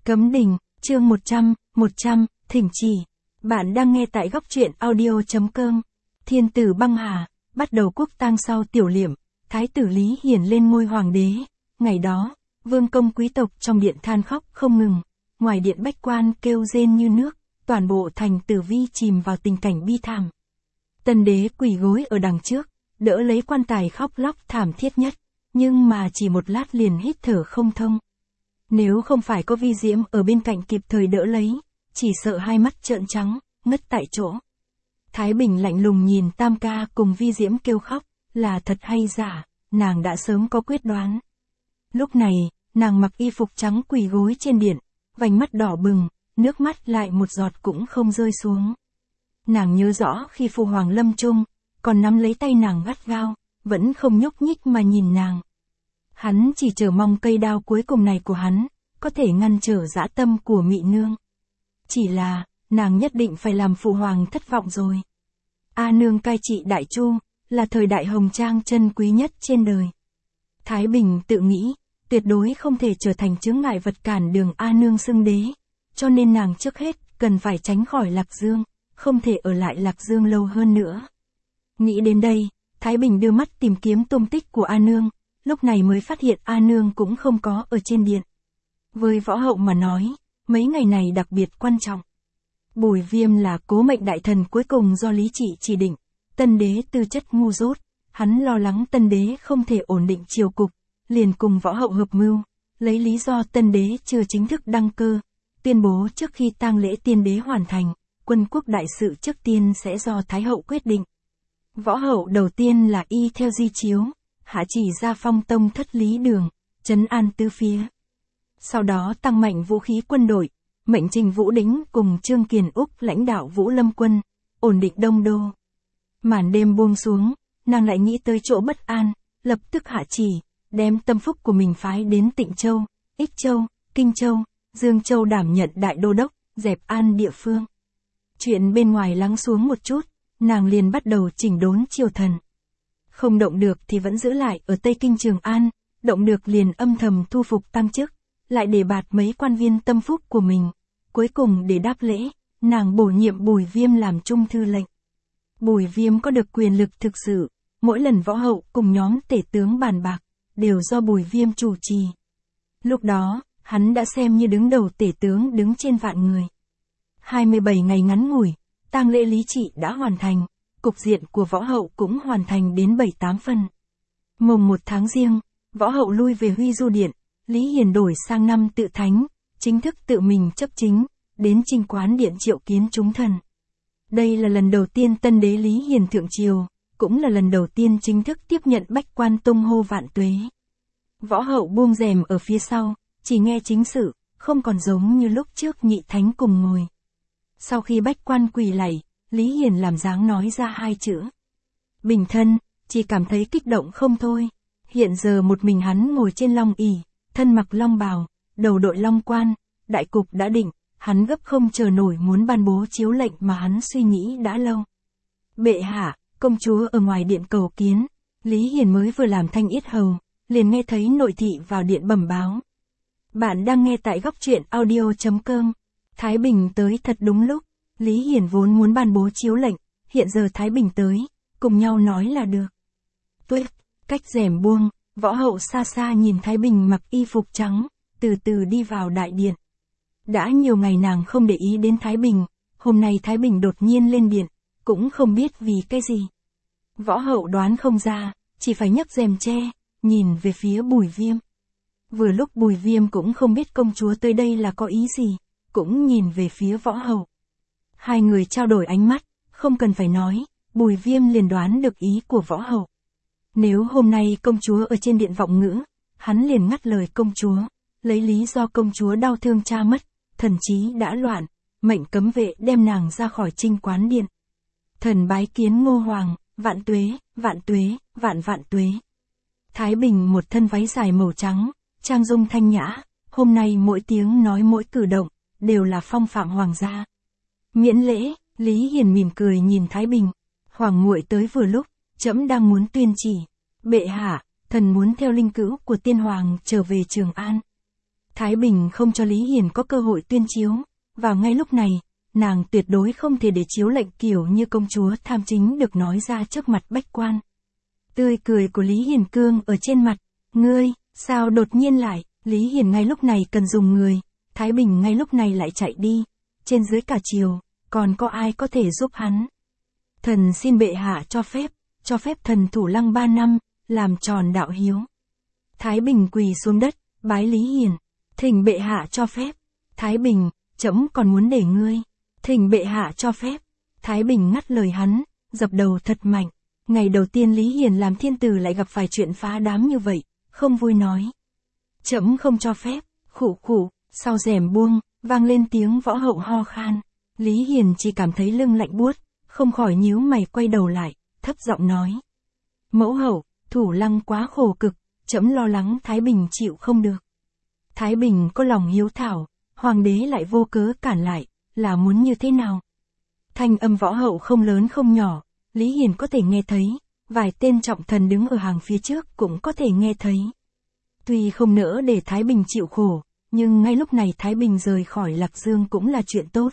Cấm đình, chương 100, thỉnh chỉ. Bạn đang nghe tại góc truyện audio.com. Thiên tử băng hà, bắt đầu quốc tang sau Tiểu Liệm, Thái tử Lý Hiển lên ngôi hoàng đế. Ngày đó, vương công quý tộc trong điện than khóc không ngừng, ngoài điện bách quan kêu rên như nước, toàn bộ thành Tử Vi chìm vào tình cảnh bi thảm. Tân đế quỳ gối ở đằng trước, đỡ lấy quan tài khóc lóc thảm thiết nhất, nhưng mà chỉ một lát liền hít thở không thông. Nếu không phải có Vi Diễm ở bên cạnh kịp thời đỡ lấy, chỉ sợ hai mắt trợn trắng, ngất tại chỗ. Thái Bình lạnh lùng nhìn Tam ca cùng Vi Diễm kêu khóc, là thật hay giả, nàng đã sớm có quyết đoán. Lúc này, nàng mặc y phục trắng quỳ gối trên điện, vành mắt đỏ bừng, nước mắt lại một giọt cũng không rơi xuống. Nàng nhớ rõ khi Phu Hoàng lâm chung, còn nắm lấy tay nàng gắt gao, vẫn không nhúc nhích mà nhìn nàng. Hắn chỉ chờ mong cây đao cuối cùng này của hắn, có thể ngăn trở dã tâm của Mị Nương. Chỉ là, nàng nhất định phải làm Phụ Hoàng thất vọng rồi. A Nương cai trị Đại Chu, là thời đại hồng trang chân quý nhất trên đời. Thái Bình tự nghĩ, tuyệt đối không thể trở thành chướng ngại vật cản đường A Nương xưng đế, cho nên nàng trước hết cần phải tránh khỏi Lạc Dương, không thể ở lại Lạc Dương lâu hơn nữa. Nghĩ đến đây, Thái Bình đưa mắt tìm kiếm tung tích của A Nương, lúc này mới phát hiện A Nương cũng không có ở trên điện. Với võ hậu mà nói, mấy ngày này đặc biệt quan trọng. Bùi Viêm là cố mệnh đại thần cuối cùng do Lý Trị chỉ định, tân đế tư chất ngu dốt, hắn lo lắng tân đế không thể ổn định triều cục, liền cùng võ hậu hợp mưu, lấy lý do tân đế chưa chính thức đăng cơ, tuyên bố trước khi tang lễ tiên đế hoàn thành, quân quốc đại sự trước tiên sẽ do Thái hậu quyết định. Võ hậu đầu tiên là y theo di chiếu, hạ chỉ ra phong tông thất lý đường, trấn an tứ phía. Sau đó tăng mạnh vũ khí quân đội, mệnh Trình Vũ Đĩnh cùng Trương Kiền Úc lãnh đạo Vũ Lâm quân, ổn định Đông Đô. Màn đêm buông xuống, nàng lại nghĩ tới chỗ bất an, lập tức hạ chỉ, đem tâm phúc của mình phái đến Tịnh Châu, Ích Châu, Kinh Châu, Dương Châu đảm nhận đại đô đốc, dẹp an địa phương. Chuyện bên ngoài lắng xuống một chút, nàng liền bắt đầu chỉnh đốn triều thần. Không động được thì vẫn giữ lại ở Tây Kinh Trường An, động được liền âm thầm thu phục tăng chức, lại đề bạt mấy quan viên tâm phúc của mình. Cuối cùng để đáp lễ, nàng bổ nhiệm Bùi Viêm làm trung thư lệnh. Bùi Viêm có được quyền lực thực sự, mỗi lần võ hậu cùng nhóm tể tướng bàn bạc, đều do Bùi Viêm chủ trì. Lúc đó, hắn đã xem như đứng đầu tể tướng đứng trên vạn người. 27 ngày ngắn ngủi, tang lễ Lý Trị đã hoàn thành, cục diện của võ hậu cũng hoàn thành đến 7-8 phần. Mùng 1 tháng Giêng, võ hậu lui về Huy Du Điện, Lý Hiển đổi sang năm tự thánh, chính thức tự mình chấp chính, đến Trinh Quán Điện triệu kiến chúng thần. Đây là lần đầu tiên tân đế Lý Hiển thượng triều, cũng là lần đầu tiên chính thức tiếp nhận bách quan tung hô vạn tuế. Võ hậu buông rèm ở phía sau, chỉ nghe chính sự, không còn giống như lúc trước nhị thánh cùng ngồi. Sau khi bách quan quỳ lạy, Lý Hiển làm dáng nói ra hai chữ. Bình thân, chỉ cảm thấy kích động không thôi. Hiện giờ một mình hắn ngồi trên long ỷ, thân mặc long bào, đầu đội long quan, đại cục đã định, hắn gấp không chờ nổi muốn ban bố chiếu lệnh mà hắn suy nghĩ đã lâu. Bệ hạ, công chúa ở ngoài điện cầu kiến, Lý Hiển mới vừa làm thanh yết hầu, liền nghe thấy nội thị vào điện bẩm báo. Bạn đang nghe tại góc truyện audio.com. Thái Bình tới thật đúng lúc, Lý Hiển vốn muốn ban bố chiếu lệnh, hiện giờ Thái Bình tới, cùng nhau nói là được. Tuyết, cách rèm buông, võ hậu xa xa nhìn Thái Bình mặc y phục trắng, từ từ đi vào đại điện. Đã nhiều ngày nàng không để ý đến Thái Bình, hôm nay Thái Bình đột nhiên lên điện, cũng không biết vì cái gì. Võ hậu đoán không ra, chỉ phải nhấc rèm che, nhìn về phía Bùi Viêm. Vừa lúc Bùi Viêm cũng không biết công chúa tới đây là có ý gì, cũng nhìn về phía võ hậu. Hai người trao đổi ánh mắt, không cần phải nói, Bùi Viêm liền đoán được ý của võ hậu. Nếu hôm nay công chúa ở trên điện vọng ngữ, hắn liền ngắt lời công chúa, lấy lý do công chúa đau thương cha mất, thần trí đã loạn, mệnh cấm vệ đem nàng ra khỏi Trinh Quán Điện. Thần bái kiến Ngô Hoàng, vạn tuế, vạn tuế, vạn vạn tuế. Thái Bình một thân váy dài màu trắng, trang dung thanh nhã, hôm nay mỗi tiếng nói mỗi cử động, đều là phong phạm hoàng gia. Miễn lễ, Lý Hiển mỉm cười nhìn Thái Bình. Hoàng muội tới vừa lúc, trẫm đang muốn tuyên chỉ. Bệ hạ, thần muốn theo linh cữu của tiên hoàng trở về Trường An. Thái Bình không cho Lý Hiền có cơ hội tuyên chiếu, vào ngay lúc này, nàng tuyệt đối không thể để chiếu lệnh kiểu như công chúa tham chính được nói ra trước mặt bách quan. Tươi cười của Lý Hiền cương ở trên mặt, ngươi, sao đột nhiên lại, Lý Hiền ngay lúc này cần dùng người, Thái Bình ngay lúc này lại chạy đi, trên dưới cả triều, còn có ai có thể giúp hắn. Thần xin bệ hạ cho phép thần thủ lăng 3 năm, làm tròn đạo hiếu. Thái Bình quỳ xuống đất, bái Lý Hiền, thỉnh bệ hạ cho phép. Thái Bình, trẫm còn muốn để ngươi, thỉnh bệ hạ cho phép. Thái Bình ngắt lời hắn, dập đầu thật mạnh. Ngày đầu tiên Lý Hiền làm thiên tử lại gặp phải chuyện phá đám như vậy, không vui nói. Trẫm không cho phép, khụ khụ, sau rèm buông, vang lên tiếng võ hậu ho khan. Lý Hiền chỉ cảm thấy lưng lạnh buốt, không khỏi nhíu mày quay đầu lại, thấp giọng nói. Mẫu hậu, thủ lăng quá khổ cực, trẫm lo lắng Thái Bình chịu không được. Thái Bình có lòng hiếu thảo, hoàng đế lại vô cớ cản lại, là muốn như thế nào? Thanh âm võ hậu không lớn không nhỏ, Lý Hiền có thể nghe thấy, vài tên trọng thần đứng ở hàng phía trước cũng có thể nghe thấy. Tuy không nỡ để Thái Bình chịu khổ, nhưng ngay lúc này Thái Bình rời khỏi Lạc Dương cũng là chuyện tốt.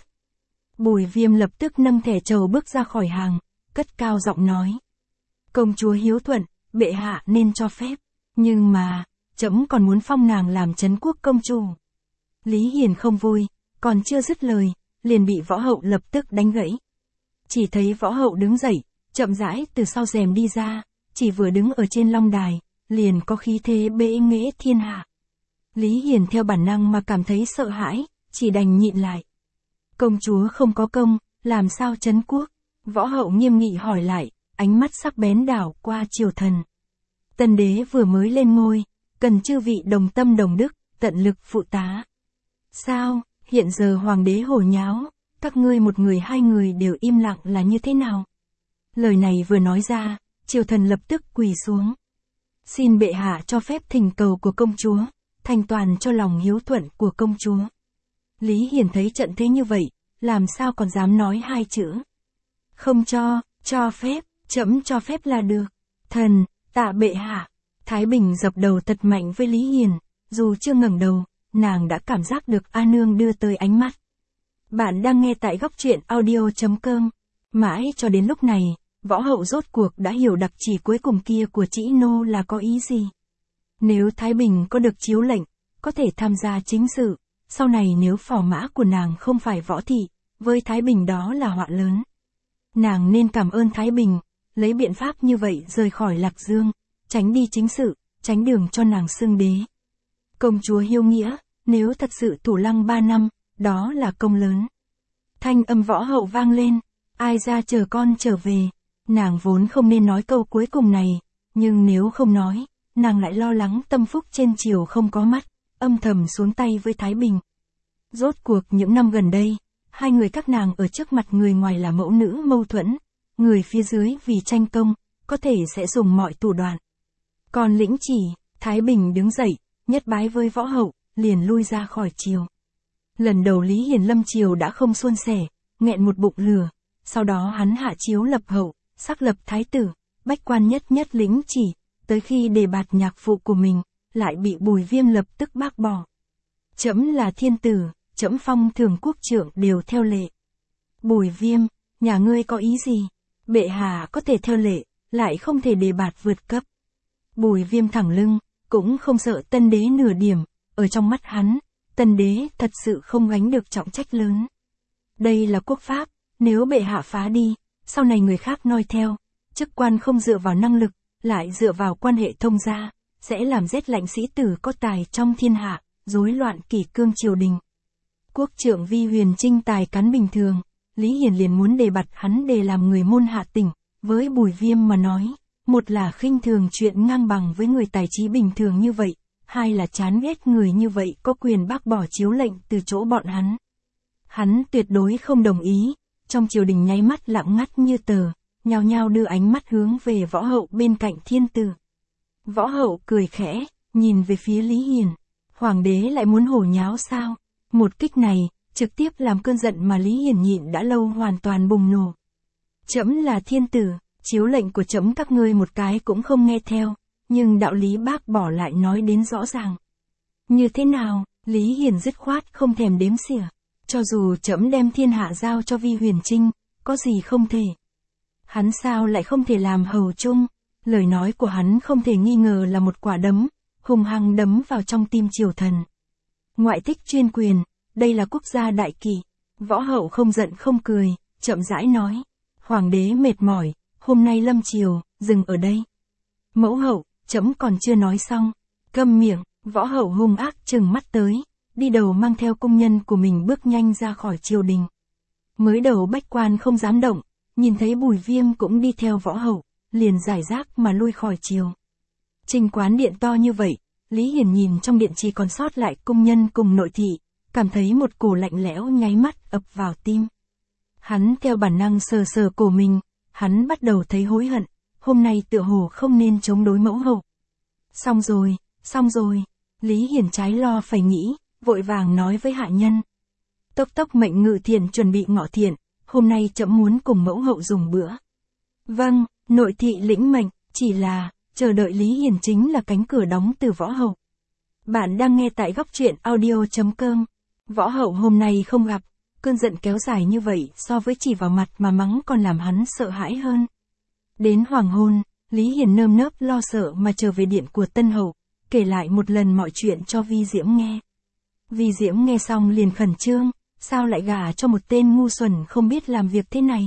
Bùi Viêm lập tức nâng thẻ trầu bước ra khỏi hàng, cất cao giọng nói. Công chúa hiếu thuận, bệ hạ nên cho phép, nhưng mà, trẫm còn muốn phong nàng làm trấn quốc công chủ. Lý Hiền không vui, còn chưa dứt lời, liền bị võ hậu lập tức đánh gãy. Chỉ thấy võ hậu đứng dậy, chậm rãi từ sau rèm đi ra, chỉ vừa đứng ở trên long đài, liền có khí thế bệ nghệ thiên hạ. Lý Hiền theo bản năng mà cảm thấy sợ hãi, chỉ đành nhịn lại. Công chúa không có công, làm sao trấn quốc? Võ hậu nghiêm nghị hỏi lại, ánh mắt sắc bén đảo qua triều thần. Tân đế vừa mới lên ngôi, cần chư vị đồng tâm đồng đức, tận lực phụ tá. Sao, hiện giờ hoàng đế hồ nháo, các ngươi một người hai người đều im lặng là như thế nào? Lời này vừa nói ra, triều thần lập tức quỳ xuống. Xin bệ hạ cho phép thỉnh cầu của công chúa, thành toàn cho lòng hiếu thuận của công chúa. Lý Hiền thấy trận thế như vậy, làm sao còn dám nói hai chữ. Không cho phép, trẫm cho phép là được. Thần, tạ bệ hạ. Thái Bình dập đầu thật mạnh với Lý Hiền, dù chưa ngẩng đầu, nàng đã cảm giác được A Nương đưa tới ánh mắt. Bạn đang nghe tại góc truyện audio.com. Mãi cho đến lúc này, võ hậu rốt cuộc đã hiểu đặc chỉ cuối cùng kia của Trĩ Nô là có ý gì. Nếu Thái Bình có được chiếu lệnh, có thể tham gia chính sự, sau này nếu phò mã của nàng không phải võ thị, với Thái Bình đó là họa lớn. Nàng nên cảm ơn Thái Bình, lấy biện pháp như vậy rời khỏi Lạc Dương, tránh đi chính sự, tránh đường cho nàng xưng đế. Công chúa hiếu nghĩa, nếu thật sự thủ lăng 3 năm, đó là công lớn. Thanh âm võ hậu vang lên, ai ra chờ con trở về. Nàng vốn không nên nói câu cuối cùng này, nhưng nếu không nói, nàng lại lo lắng tâm phúc trên triều không có mắt, âm thầm xuống tay với Thái Bình. Rốt cuộc những năm gần đây, hai người các nàng ở trước mặt người ngoài là mẫu nữ mâu thuẫn, người phía dưới vì tranh công, có thể sẽ dùng mọi thủ đoạn. Còn lĩnh chỉ, Thái Bình đứng dậy, nhất bái với võ hậu, liền lui ra khỏi triều. Lần đầu Lý Hiền lâm triều đã không suôn sẻ, nghẹn một bụng lửa, sau đó hắn hạ chiếu lập hậu, sắc lập thái tử, bách quan nhất nhất lĩnh chỉ, tới khi đề bạt nhạc phụ của mình, lại bị Bùi Viêm lập tức bác bỏ. Trẫm là thiên tử, trẫm phong thường quốc trưởng đều theo lệ. Bùi Viêm, nhà ngươi có ý gì? Bệ hạ có thể theo lệ, lại không thể đề bạt vượt cấp. Bùi Viêm thẳng lưng, cũng không sợ tân đế nửa điểm, ở trong mắt hắn, tân đế thật sự không gánh được trọng trách lớn. Đây là quốc pháp, nếu bệ hạ phá đi, sau này người khác noi theo, chức quan không dựa vào năng lực, lại dựa vào quan hệ thông gia, sẽ làm rét lạnh sĩ tử có tài trong thiên hạ, rối loạn kỷ cương triều đình. Quốc trưởng Vi Huyền Trinh tài cán bình thường, Lý Hiền liền muốn đề bạt hắn để làm người môn hạ tỉnh, với Bùi Viêm mà nói, một là khinh thường chuyện ngang bằng với người tài trí bình thường như vậy, hai là chán ghét người như vậy có quyền bác bỏ chiếu lệnh từ chỗ bọn hắn. Hắn tuyệt đối không đồng ý, trong triều đình nháy mắt lặng ngắt như tờ, nhao nhao đưa ánh mắt hướng về võ hậu bên cạnh thiên tử. Võ hậu cười khẽ, nhìn về phía Lý Hiền, hoàng đế lại muốn hổ nháo sao? Một kích này, trực tiếp làm cơn giận mà Lý Hiền nhịn đã lâu hoàn toàn bùng nổ. Trẫm là thiên tử, chiếu lệnh của trẫm các ngươi một cái cũng không nghe theo, nhưng đạo lý bác bỏ lại nói đến rõ ràng. Như thế nào, Lý Hiền dứt khoát không thèm đếm xỉa. Cho dù trẫm đem thiên hạ giao cho Vi Huyền Trinh, có gì không thể. Hắn sao lại không thể làm hầu chung? Lời nói của hắn không thể nghi ngờ là một quả đấm, hung hăng đấm vào trong tim triều thần. Ngoại thích chuyên quyền, đây là quốc gia đại kỵ. Võ Hậu không giận không cười, chậm rãi nói. Hoàng đế mệt mỏi, hôm nay lâm triều, dừng ở đây. Mẫu hậu, trẫm còn chưa nói xong. Câm miệng, Võ Hậu hung ác trừng mắt tới, đi đầu mang theo cung nhân của mình bước nhanh ra khỏi triều đình. Mới đầu bách quan không dám động, nhìn thấy Bùi Viêm cũng đi theo Võ Hậu, liền giải rác mà lui khỏi triều. Trình quán điện to như vậy, Lý Hiền nhìn trong điện chỉ còn sót lại cung nhân cùng nội thị, cảm thấy một cổ lạnh lẽo nháy mắt ập vào tim. Hắn theo bản năng sờ sờ cổ mình, hắn bắt đầu thấy hối hận, hôm nay tựa hồ không nên chống đối mẫu hậu. Xong rồi, Lý Hiền trái lo phải nghĩ, vội vàng nói với hạ nhân. Tốc tốc mệnh Ngự Thiện chuẩn bị ngọ thiện, hôm nay trẫm muốn cùng mẫu hậu dùng bữa. Vâng, nội thị lĩnh mệnh, chỉ là, chờ đợi Lý Hiền chính là cánh cửa đóng từ Võ Hậu. Bạn đang nghe tại góc truyện audio.com. Võ Hậu hôm nay không gặp, cơn giận kéo dài như vậy so với chỉ vào mặt mà mắng còn làm hắn sợ hãi hơn. Đến hoàng hôn, Lý Hiền nơm nớp lo sợ mà trở về điện của Tân Hậu, kể lại một lần mọi chuyện cho Vi Diễm nghe. Vi Diễm nghe xong liền khẩn trương, sao lại gả cho một tên ngu xuẩn không biết làm việc thế này.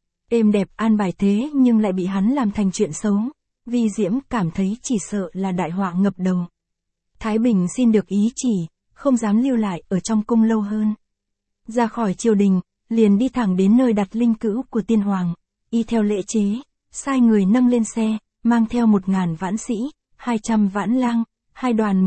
Êm đẹp an bài thế nhưng lại bị hắn làm thành chuyện xấu. Vi Diễm cảm thấy chỉ sợ là đại họa ngập đầu. Thái Bình xin được ý chỉ, không dám lưu lại ở trong cung lâu hơn. Ra khỏi triều đình, liền đi thẳng đến nơi đặt linh cữu của tiên hoàng, y theo lễ chế, sai người nâng lên xe, mang theo 1000 vãn sĩ, 200 vãn lang, hai đoàn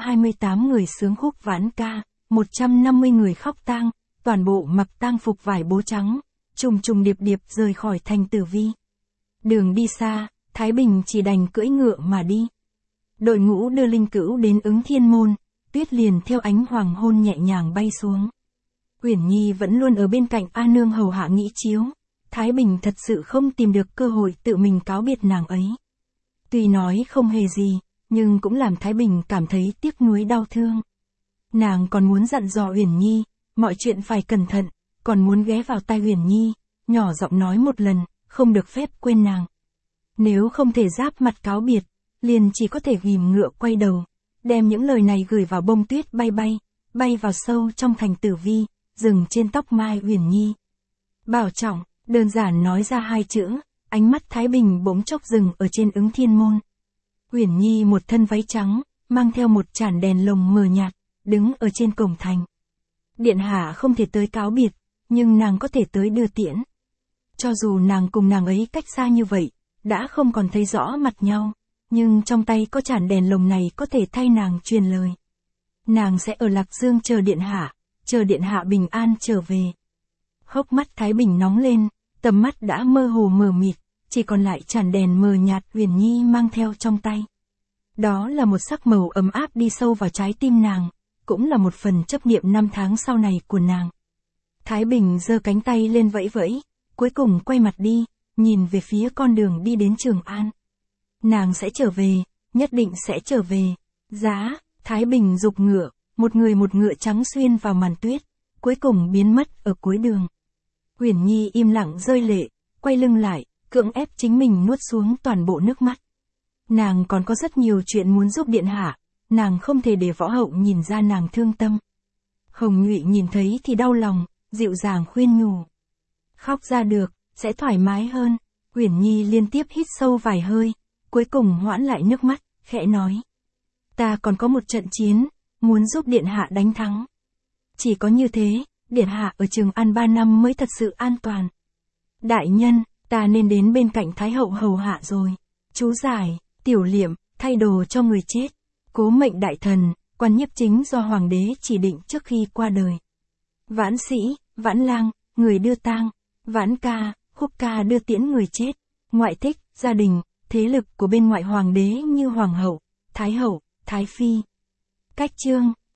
128 người sướng khúc vãn ca, 150 người khóc tang, toàn bộ mặc tang phục vải bố trắng, trùng trùng điệp điệp rời khỏi thành Tử Vi. Đường đi xa, Thái Bình chỉ đành cưỡi ngựa mà đi. Đội ngũ đưa linh cữu đến Ứng Thiên Môn, tuyết liền theo ánh hoàng hôn nhẹ nhàng bay xuống. Uyển Nhi vẫn luôn ở bên cạnh A Nương hầu hạ nghĩ chiếu, Thái Bình thật sự không tìm được cơ hội tự mình cáo biệt nàng ấy. Tuy nói không hề gì, nhưng cũng làm Thái Bình cảm thấy tiếc nuối đau thương. Nàng còn muốn dặn dò Uyển Nhi, mọi chuyện phải cẩn thận, còn muốn ghé vào tai Uyển Nhi, nhỏ giọng nói một lần, không được phép quên nàng. Nếu không thể giáp mặt cáo biệt, liền chỉ có thể ghim ngựa quay đầu, đem những lời này gửi vào bông tuyết bay vào sâu trong thành Tử Vi, dừng trên tóc mai Uyển Nhi. Bảo trọng, đơn giản nói ra 2 chữ, ánh mắt Thái Bình bỗng chốc dừng ở trên Ứng Thiên Môn. Uyển Nhi một thân váy trắng, mang theo một chản đèn lồng mờ nhạt, đứng ở trên cổng thành. Điện hạ không thể tới cáo biệt, nhưng nàng có thể tới đưa tiễn. Cho dù nàng cùng nàng ấy cách xa như vậy, đã không còn thấy rõ mặt nhau, nhưng trong tay có chản đèn lồng này có thể thay nàng truyền lời. Nàng sẽ ở Lạc Dương chờ điện hạ bình an trở về. Hốc mắt Thái Bình nóng lên, tầm mắt đã mơ hồ mờ mịt, chỉ còn lại chản đèn mờ nhạt Uyển Nhi mang theo trong tay. Đó là một sắc màu ấm áp đi sâu vào trái tim nàng, cũng là một phần chấp niệm 5 tháng sau này của nàng. Thái Bình giơ cánh tay lên vẫy vẫy, cuối cùng quay mặt đi, nhìn về phía con đường đi đến Trường An. Nàng sẽ trở về, nhất định sẽ trở về. Giá, Thái Bình giục ngựa, một ngựa trắng xuyên vào màn tuyết, cuối cùng biến mất ở cuối đường. Uyển Nhi im lặng rơi lệ, quay lưng lại, cưỡng ép chính mình nuốt xuống toàn bộ nước mắt. Nàng còn có rất nhiều chuyện muốn giúp điện hạ, nàng không thể để Võ Hậu nhìn ra nàng thương tâm. Hồng Nhụy nhìn thấy thì đau lòng, dịu dàng khuyên nhủ. Khóc ra được, sẽ thoải mái hơn. Uyển Nhi liên tiếp hít sâu vài hơi, cuối cùng hoãn lại nước mắt, khẽ nói. Ta còn có một trận chiến, muốn giúp điện hạ đánh thắng. Chỉ có như thế, điện hạ ở Trường An 3 năm mới thật sự an toàn. Đại nhân, ta nên đến bên cạnh Thái Hậu hầu hạ rồi. Chú giải, tiểu liệm, thay đồ cho người chết. Cố mệnh đại thần, quan nhiếp chính do hoàng đế chỉ định trước khi qua đời. Vãn sĩ, vãn lang, người đưa tang. Vãn ca, khúc ca đưa tiễn người chết. Ngoại thích, gia đình, thế lực của bên ngoại hoàng đế như hoàng hậu, thái phi. Cách chương